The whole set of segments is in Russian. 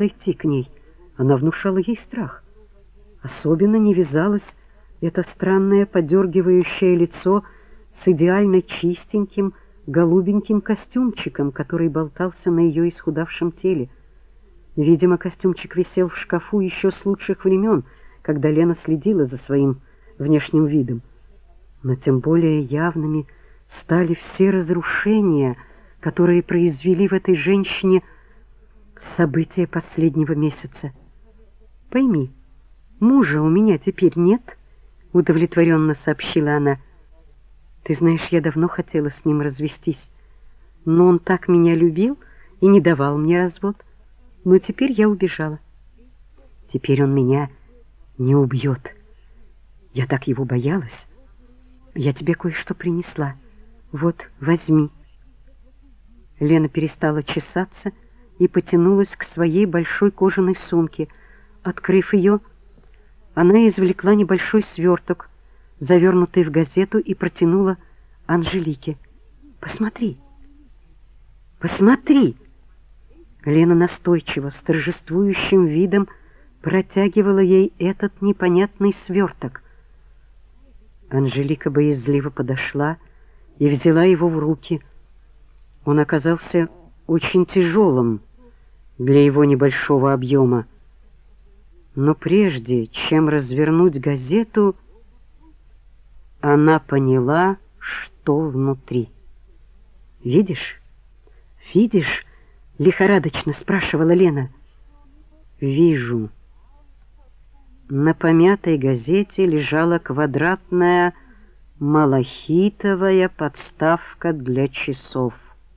подойти к ней. Она внушала ей страх. Особенно не вязалось это странное подергивающее лицо с идеально чистеньким, голубеньким костюмчиком, который болтался на ее исхудавшем теле. Видимо, костюмчик висел в шкафу еще с лучших времен, когда Лена следила за своим внешним видом. Но тем более явными стали все разрушения, которые произвели в этой женщине события последнего месяца. «Пойми, мужа у меня теперь нет», — удовлетворенно сообщила она. «Ты знаешь, я давно хотела с ним развестись, но он так меня любил и не давал мне развод. Но теперь я убежала. Теперь он меня не убьет. Я так его боялась. Я тебе кое-что принесла. Вот, возьми». Лена перестала чесаться и потянулась к своей большой кожаной сумке. Открыв ее, она извлекла небольшой сверток, завернутый в газету, и протянула Анжелике. «Посмотри! Посмотри!» Лена настойчиво, с торжествующим видом протягивала ей этот непонятный сверток. Анжелика боязливо подошла и взяла его в руки. Он оказался очень тяжелым для его небольшого объема. Но прежде чем развернуть газету, она поняла, что внутри. «Видишь? Видишь?» — лихорадочно спрашивала Лена. «Вижу». На помятой газете лежала квадратная малахитовая подставка для часов.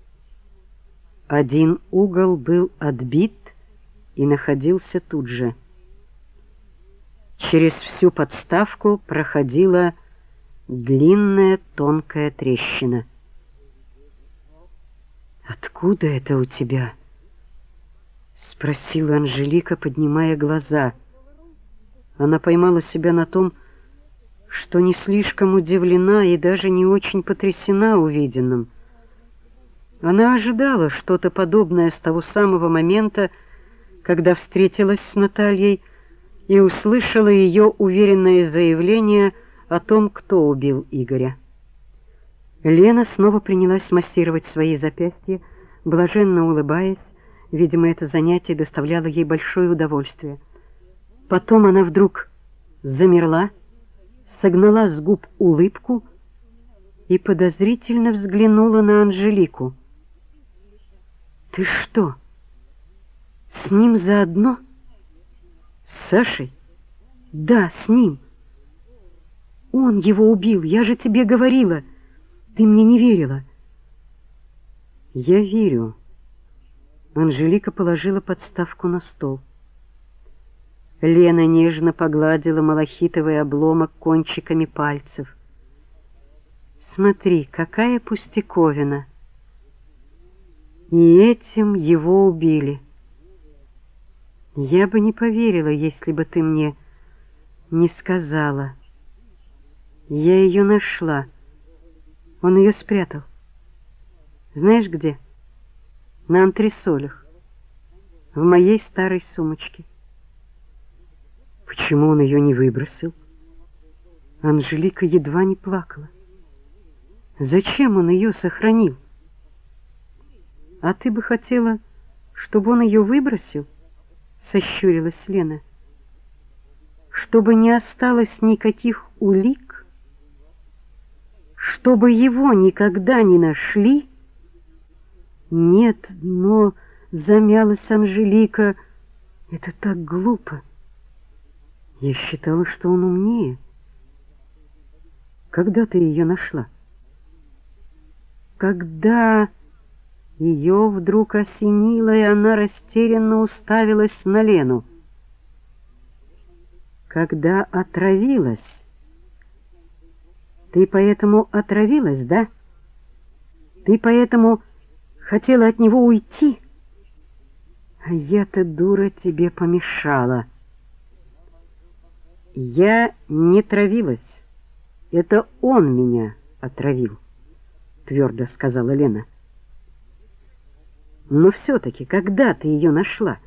Один угол был отбит и находился тут же. Через всю подставку проходила длинная тонкая трещина. «Откуда это у тебя?» — спросила Анжелика, поднимая глаза. Она поймала себя на том, что не слишком удивлена и даже не очень потрясена увиденным. Она ожидала что-то подобное с того самого момента, когда встретилась с Натальей и услышала ее уверенное заявление о том, кто убил Игоря. Лена снова принялась массировать свои запястья, блаженно улыбаясь. Видимо, это занятие доставляло ей большое удовольствие. Потом она вдруг замерла, согнала с губ улыбку и подозрительно взглянула на Анжелику. «Ты что, с ним заодно? С Сашей?» «Да, с ним. Он его убил, я же тебе говорила. Ты мне не верила». «Я верю». Анжелика положила подставку на стол. Лена нежно погладила малахитовый обломок кончиками пальцев. «Смотри, какая пустяковина! И этим его убили. Я бы не поверила, если бы ты мне не сказала. Я ее нашла. Он ее спрятал. Знаешь где? На антресолях, в моей старой сумочке». Почему он ее не выбросил? Анжелика едва не плакала. Зачем он ее сохранил? А ты бы хотела, чтобы он ее выбросил? Сощурилась Лена. Чтобы не осталось никаких улик? Чтобы его никогда не нашли? Нет, но замялась Анжелика. Это так глупо. Я считала, что он умнее. Когда ты ее нашла? Когда ее вдруг осенило, и она растерянно уставилась на Лену. Когда отравилась? Ты поэтому отравилась, да? Ты поэтому хотела от него уйти? А я-то, дура, тебе помешала. Я не травилась. Это он меня отравил, твердо сказала Лена. Но все-таки, когда ты ее нашла?